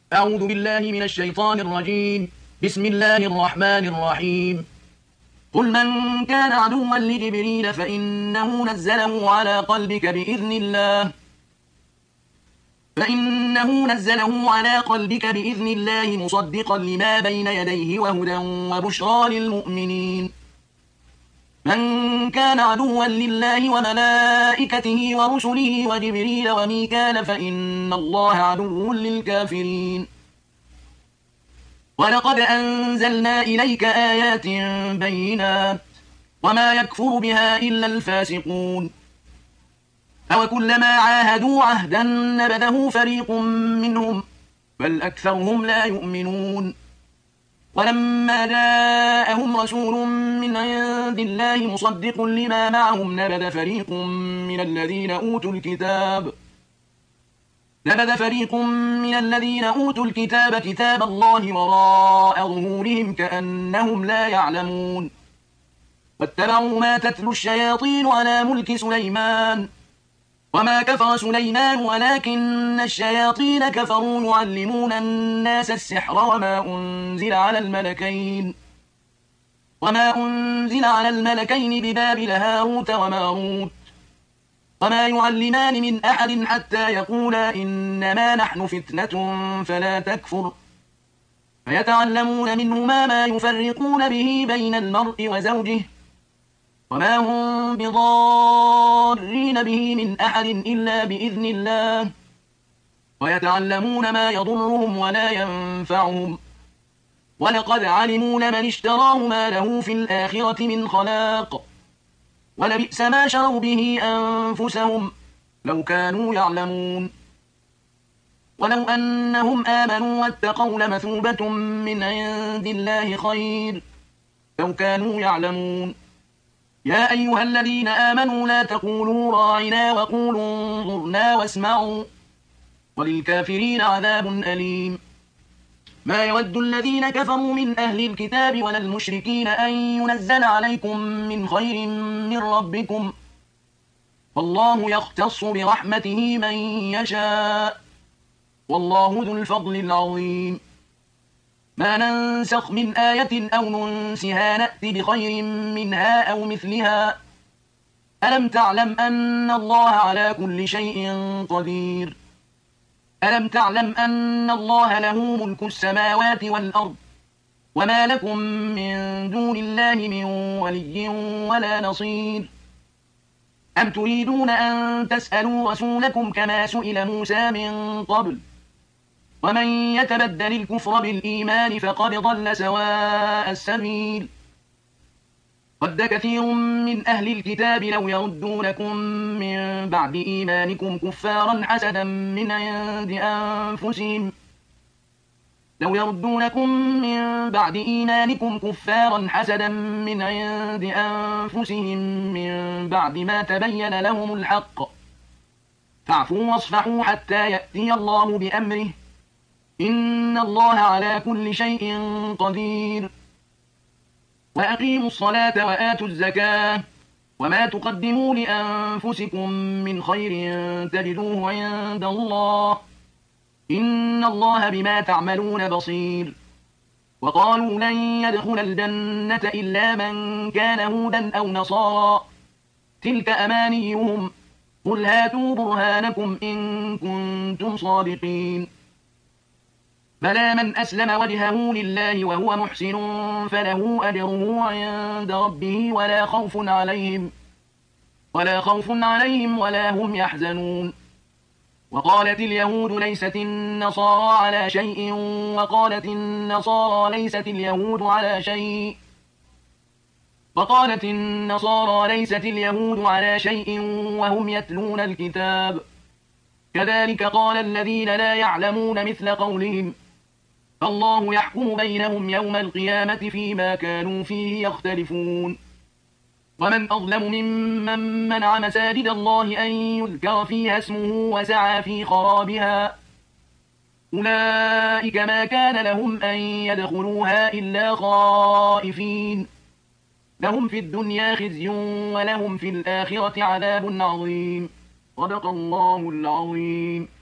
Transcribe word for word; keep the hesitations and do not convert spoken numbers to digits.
أعوذ بالله من الشيطان الرجيم. بسم الله الرحمن الرحيم. قل من كان عدوا لجبريل فإنه نزله على قلبك بإذن الله فإنه نزله على قلبك بإذن الله مصدقا لما بين يديه وهدى وبشرى للمؤمنين. من كان عدوا لله وملائكته ورسله وجبريل وميكال فإن الله عدو للكافرين. ولقد أنزلنا إليك آيات بينات وما يكفر بها إلا الفاسقون. أوكلما عاهدوا عهدا نبذه فريق منهم بل أكثرهم لا يؤمنون. ولما جاءهم رسول من عند الله مصدق لما معهم نبذ فريق من الذين أوتوا الكتاب نبذ فريق من الذين أوتوا الكتاب كتاب الله وراء ظهورهم كأنهم لا يعلمون. واتبعوا ما تتلو الشياطين على ملك سليمان وما كفر سليمان ولكن الشياطين كفروا يعلمون الناس السحر وما أنزل على الملكين وما أنزل على الملكين ببابل هاروت وماروت وما يعلمان من أحد حتى يقولا إنما نحن فتنة فلا تكفر فيتعلمون منهما ما يفرقون به بين المرء وزوجه وما هم بضارين به من أحد إلا بإذن الله ويتعلمون ما يضرهم ولا ينفعهم ولقد علموا لمن اشتراه ما له في الآخرة من خلاق ولبئس ما شروا به أنفسهم لو كانوا يعلمون. ولو أنهم آمنوا واتقوا لمثوبة من عند الله خير لو كانوا يعلمون. يا أيها الذين آمنوا لا تقولوا راعنا وقولوا انظرنا واسمعوا وللكافرين عذاب أليم. ما يود الذين كفروا من أهل الكتاب ولا المشركين أن ينزل عليكم من خير من ربكم والله يختص برحمته من يشاء والله ذو الفضل العظيم. ما ننسخ من آية أو ننسها نأت بخير منها أو مثلها ألم تعلم أن الله على كل شيء قدير. ألم تعلم أن الله له ملك السماوات والأرض وما لكم من دون الله من ولي ولا نصير. أم تريدون أن تسألوا رسولكم كما سئل موسى من قبل ومن يتبدل الكفر بالإيمان فقد ضل سواء السبيل. ود كثير من أهل الكتاب لو يردونكم من بعد إيمانكم كفارا حسدا من عند أنفسهم لو يردونكم من بعد إيمانكم كفارا حسدا من عند أنفسهم من بعد ما تبين لهم الحق فاعفوا واصفحوا حتى يأتي الله بأمره إن الله على كل شيء قدير. وأقيموا الصلاة وآتوا الزكاة وما تقدموا لأنفسكم من خير تجدوه عند الله إن الله بما تعملون بصير. وقالوا لن يدخل الجنة إلا من كان هودا أو نصارى تلك أمانيهم قل هاتوا برهانكم إن كنتم صادقين. بلى من أسلم وجهه لله وهو محسن فله أجره عند ربه ولا خوف عليهم ولا خوف عليهم ولا هم يحزنون. وقالت اليهود ليست النصارى على شيء وقالت النصارى ليست اليهود على شيء وقالت النصارى ليست اليهود على شيء وهم يتلون الكتاب كذلك قال الذين لا يعلمون مثل قولهم فالله يحكم بينهم يوم القيامة فيما كانوا فيه يختلفون. ومن أظلم ممن منع مساجد الله أن يذكر فيها اسمه وسعى في خرابها أولئك ما كان لهم أن يدخلوها إلا خائفين لهم في الدنيا خزي ولهم في الآخرة عذاب عظيم. صدق الله العظيم.